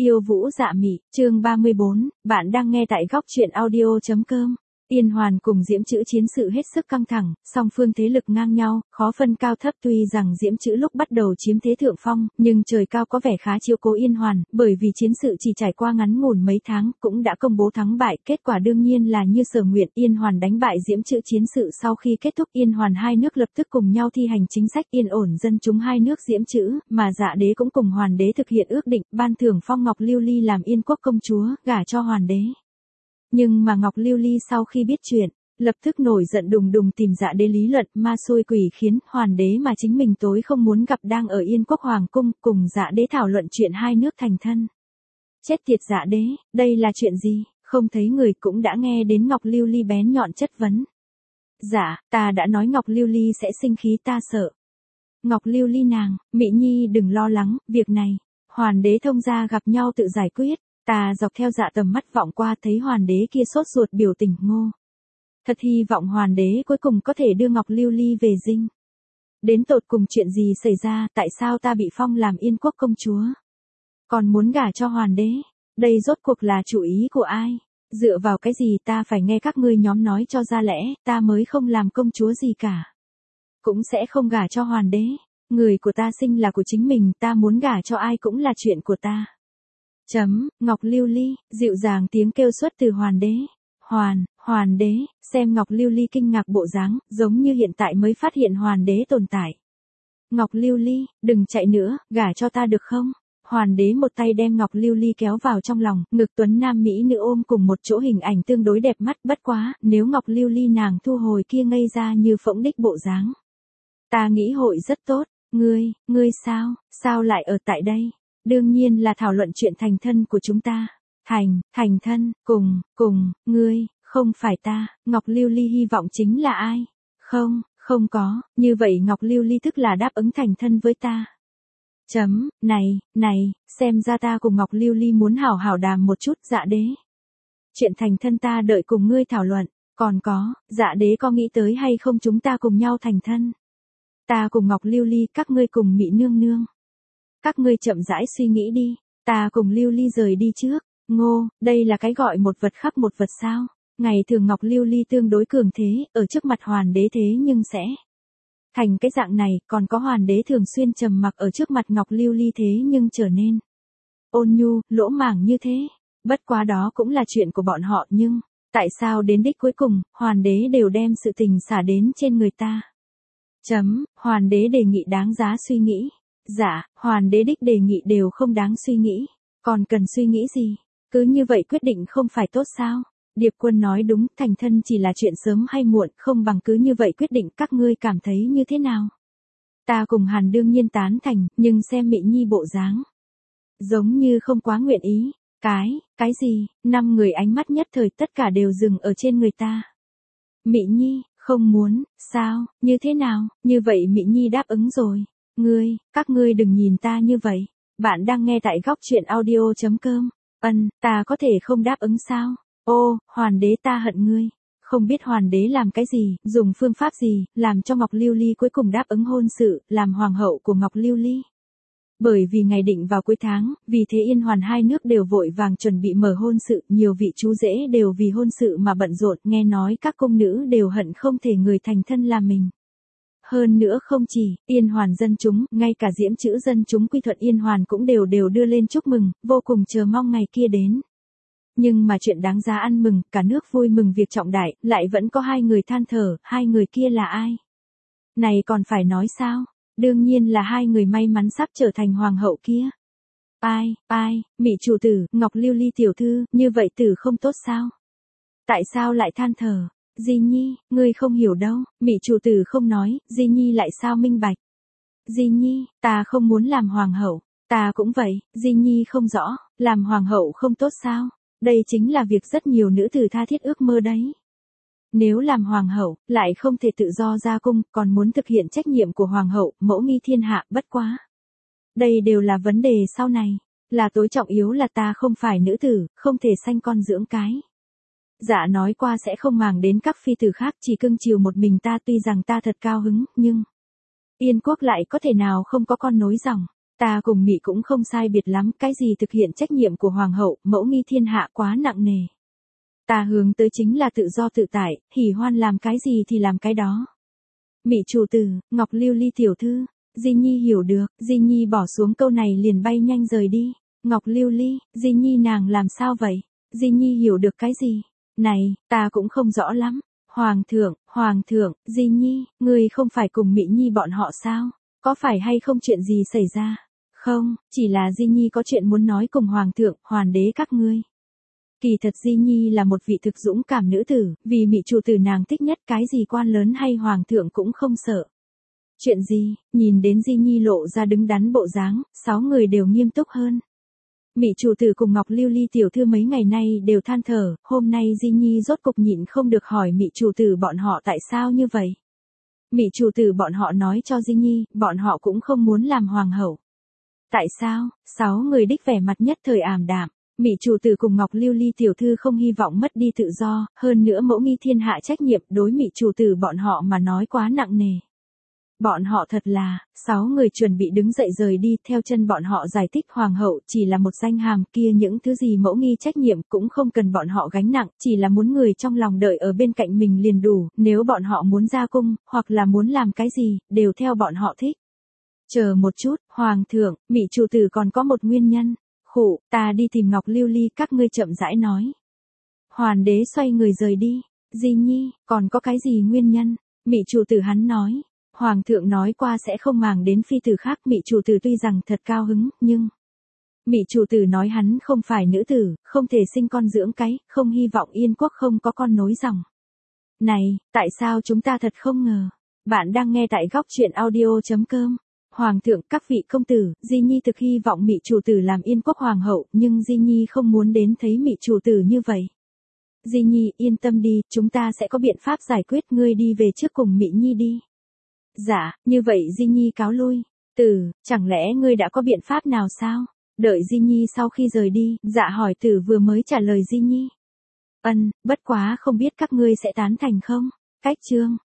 Yêu Vũ Dạ Mị, chương 34, bạn đang nghe tại góc truyện audio.com. Yên Hoàn cùng Diễm Chữ chiến sự hết sức căng thẳng, song phương thế lực ngang nhau, khó phân cao thấp. Tuy rằng Diễm Chữ lúc bắt đầu chiếm thế thượng phong, nhưng trời cao có vẻ khá chiếu cố Yên Hoàn, bởi vì chiến sự chỉ trải qua ngắn ngủn mấy tháng, cũng đã công bố thắng bại. Kết quả đương nhiên là như sở nguyện, Yên Hoàn đánh bại Diễm Chữ. Chiến sự sau khi kết thúc, Yên Hoàn hai nước lập tức cùng nhau thi hành chính sách yên ổn dân chúng hai nước Diễm Chữ, mà Dạ Đế cũng cùng Hoàn Đế thực hiện ước định, ban thưởng Phong Ngọc Lưu Ly làm Yên quốc công chúa, gả cho Hoàn Đế. Nhưng mà Ngọc Lưu Ly sau khi biết chuyện, lập tức nổi giận đùng đùng tìm Dạ Đế lý luận, ma xui quỷ khiến. Hoàn Đế mà chính mình tối không muốn gặp đang ở Yên quốc hoàng cung, cùng Dạ Đế thảo luận chuyện hai nước thành thân. Chết tiệt Dạ Đế, đây là chuyện gì? Không thấy người cũng đã nghe đến Ngọc Lưu Ly bén nhọn chất vấn. Dạ, ta đã nói Ngọc Lưu Ly sẽ sinh khí, ta sợ. Ngọc Lưu Ly nàng, Mị Nhi đừng lo lắng, việc này, Hoàn Đế thông gia gặp nhau tự giải quyết. Ta dọc theo Dạ tầm mắt vọng qua thấy Hoàn Đế kia sốt ruột biểu tình ngô. Thật hy vọng Hoàn Đế cuối cùng có thể đưa Ngọc Lưu Ly về dinh. Đến tột cùng chuyện gì xảy ra, tại sao ta bị phong làm Yên quốc công chúa? Còn muốn gả cho Hoàn Đế, đây rốt cuộc là chủ ý của ai? Dựa vào cái gì ta phải nghe các ngươi nhóm nói cho ra lẽ, ta mới không làm công chúa gì cả. Cũng sẽ không gả cho Hoàn Đế, người của ta sinh là của chính mình, ta muốn gả cho ai cũng là chuyện của ta. Ngọc Lưu Ly, dịu dàng tiếng kêu xuất từ Hoàn Đế. Hoàn Đế, xem Ngọc Lưu Ly kinh ngạc bộ dáng, giống như hiện tại mới phát hiện Hoàn Đế tồn tại. Ngọc Lưu Ly, đừng chạy nữa, gả cho ta được không? Hoàn Đế một tay đem Ngọc Lưu Ly kéo vào trong lòng, ngực tuấn nam mỹ nữ ôm cùng một chỗ, hình ảnh tương đối đẹp mắt. Bất quá, nếu Ngọc Lưu Ly nàng thu hồi kia ngây ra như phỗng đích bộ dáng, ta nghĩ hội rất tốt. Ngươi sao lại ở tại đây? Đương nhiên là thảo luận chuyện thành thân của chúng ta. Thành thân, cùng, ngươi, không phải ta. Ngọc Lưu Ly hy vọng chính là ai? Không có, như vậy Ngọc Lưu Ly tức là đáp ứng thành thân với ta. Này, xem ra ta cùng Ngọc Lưu Ly muốn hảo hảo đàm một chút. Dạ Đế, chuyện thành thân ta đợi cùng ngươi thảo luận. Còn có, Dạ Đế có nghĩ tới hay không chúng ta cùng nhau thành thân? Ta cùng Ngọc Lưu Ly, các ngươi cùng Mị nương nương. Các ngươi chậm rãi suy nghĩ đi, ta cùng Lưu Ly rời đi trước. Ngô, đây là cái gọi một vật khắc một vật sao? Ngày thường Ngọc Lưu Ly tương đối cường thế, ở trước mặt Hoàn Đế thế nhưng sẽ thành cái dạng này. Còn có Hoàn Đế thường xuyên trầm mặc, ở trước mặt Ngọc Lưu Ly thế nhưng trở nên ôn nhu, lỗ mãng như thế. Bất quá đó cũng là chuyện của bọn họ, nhưng tại sao đến đích cuối cùng, Hoàn Đế đều đem sự tình xả đến trên người ta? Hoàn Đế đề nghị đáng giá suy nghĩ. Dạ, Hoàn Đế đích đề nghị đều không đáng suy nghĩ. Còn cần suy nghĩ gì? Cứ như vậy quyết định không phải tốt sao? Điệp Quân nói đúng, thành thân chỉ là chuyện sớm hay muộn, không bằng cứ như vậy quyết định. Các ngươi cảm thấy như thế nào? Ta cùng Hàn đương nhiên tán thành, nhưng xem Mị Nhi bộ dáng, giống như không quá nguyện ý. Cái gì? 5 người ánh mắt nhất thời tất cả đều dừng ở trên người ta. Mị Nhi, không muốn, sao, như thế nào? Như vậy Mị Nhi đáp ứng rồi. Các ngươi đừng nhìn ta như vậy. Bạn đang nghe tại góc truyện audio.com. Ta có thể không đáp ứng sao? Ô, Hoàn Đế ta hận ngươi. Không biết Hoàn Đế làm cái gì, dùng phương pháp gì, làm cho Ngọc Lưu Ly cuối cùng đáp ứng hôn sự, làm hoàng hậu của Ngọc Lưu Ly. Bởi vì ngày định vào cuối tháng, vì thế Yên Hoàn hai nước đều vội vàng chuẩn bị mở hôn sự, nhiều vị chú rể đều vì hôn sự mà bận rộn, nghe nói các cung nữ đều hận không thể người thành thân là mình. Hơn nữa không chỉ, Yên Hoàn dân chúng, ngay cả Diễm Chữ dân chúng quy thuận Yên Hoàn cũng đều đưa lên chúc mừng, vô cùng chờ mong ngày kia đến. Nhưng mà chuyện đáng giá ăn mừng, cả nước vui mừng việc trọng đại, lại vẫn có 2 người than thở. 2 người kia là ai? Này còn phải nói sao? Đương nhiên là 2 người may mắn sắp trở thành hoàng hậu kia. Ai, Mị chủ tử, Ngọc Lưu Ly tiểu thư, như vậy tử không tốt sao? Tại sao lại than thở? Di Nhi, ngươi không hiểu đâu. Mị chủ tử không nói, Di Nhi lại sao minh bạch? Di Nhi, ta không muốn làm hoàng hậu. Ta cũng vậy. Di Nhi không rõ, làm hoàng hậu không tốt sao? Đây chính là việc rất nhiều nữ tử tha thiết ước mơ đấy. Nếu làm hoàng hậu, lại không thể tự do ra cung, còn muốn thực hiện trách nhiệm của hoàng hậu, mẫu nghi thiên hạ. Bất quá, đây đều là vấn đề sau này. Là tối trọng yếu là ta không phải nữ tử, không thể sanh con dưỡng cái. Dạ nói qua sẽ không màng đến các phi tử khác, chỉ cưng chiều một mình ta. Tuy rằng ta thật cao hứng, nhưng Yên quốc lại có thể nào không có con nối dòng? Ta cùng Mị cũng không sai biệt lắm, cái gì thực hiện trách nhiệm của hoàng hậu, mẫu nghi thiên hạ quá nặng nề. Ta hướng tới chính là tự do tự tại, hỉ hoan làm cái gì thì làm cái đó. Mị chủ tử, Ngọc Lưu Ly tiểu thư, Di Nhi hiểu được, Di Nhi bỏ xuống câu này liền bay nhanh rời đi. Ngọc Lưu Ly, Di Nhi nàng làm sao vậy? Di Nhi hiểu được cái gì? Này, ta cũng không rõ lắm. Hoàng thượng, Di Nhi, ngươi không phải cùng Mị Nhi bọn họ sao? Có phải hay không chuyện gì xảy ra? Không, chỉ là Di Nhi có chuyện muốn nói cùng Hoàng thượng, Hoàn đế các ngươi. Kỳ thật Di Nhi là một vị thực dũng cảm nữ tử, vì Mị chủ tử nàng thích nhất, cái gì quan lớn hay Hoàng thượng cũng không sợ. Chuyện gì? Nhìn đến Di Nhi lộ ra đứng đắn bộ dáng, 6 người đều nghiêm túc hơn. Mị chủ tử cùng Ngọc Lưu Ly tiểu thư mấy ngày nay đều than thở, hôm nay Di Nhi rốt cục nhịn không được hỏi Mị chủ tử bọn họ tại sao như vậy. Mị chủ tử bọn họ nói cho Di Nhi, bọn họ cũng không muốn làm hoàng hậu. Tại sao? 6 người đích vẻ mặt nhất thời ảm đạm. Mị chủ tử cùng Ngọc Lưu Ly tiểu thư không hy vọng mất đi tự do, hơn nữa mẫu nghi thiên hạ trách nhiệm đối Mị chủ tử bọn họ mà nói quá nặng nề. Bọn họ thật là, 6 người chuẩn bị đứng dậy rời đi, theo chân bọn họ giải thích hoàng hậu chỉ là một danh hàm, kia những thứ gì mẫu nghi trách nhiệm cũng không cần bọn họ gánh nặng, chỉ là muốn người trong lòng đợi ở bên cạnh mình liền đủ, nếu bọn họ muốn ra cung, hoặc là muốn làm cái gì, đều theo bọn họ thích. Chờ một chút, Hoàng thượng, Mị chủ tử còn có một nguyên nhân. Khụ, ta đi tìm Ngọc Lưu Ly, các ngươi chậm rãi nói. Hoàn đế xoay người rời đi. Di Nhi, còn có cái gì nguyên nhân? Mị chủ tử hắn nói. Hoàng thượng nói qua sẽ không màng đến phi tử khác. Mị chủ tử tuy rằng thật cao hứng, nhưng Mị chủ tử nói hắn không phải nữ tử, không thể sinh con dưỡng cái, không hy vọng Yên quốc không có con nối dòng. Này, tại sao chúng ta thật không ngờ? Bạn đang nghe tại góc truyện audio.com. Hoàng thượng, các vị công tử, Di Nhi thực hy vọng Mị chủ tử làm Yên quốc hoàng hậu, nhưng Di Nhi không muốn đến thấy Mị chủ tử như vậy. Di Nhi, yên tâm đi, chúng ta sẽ có biện pháp giải quyết, ngươi đi về trước cùng Mị Nhi đi. Dạ, như vậy Di Nhi cáo lui. Chẳng lẽ ngươi đã có biện pháp nào sao? Đợi Di Nhi sau khi rời đi, dạ hỏi tử vừa mới trả lời Di Nhi. Bất quá không biết các ngươi sẽ tán thành không? Cách chương.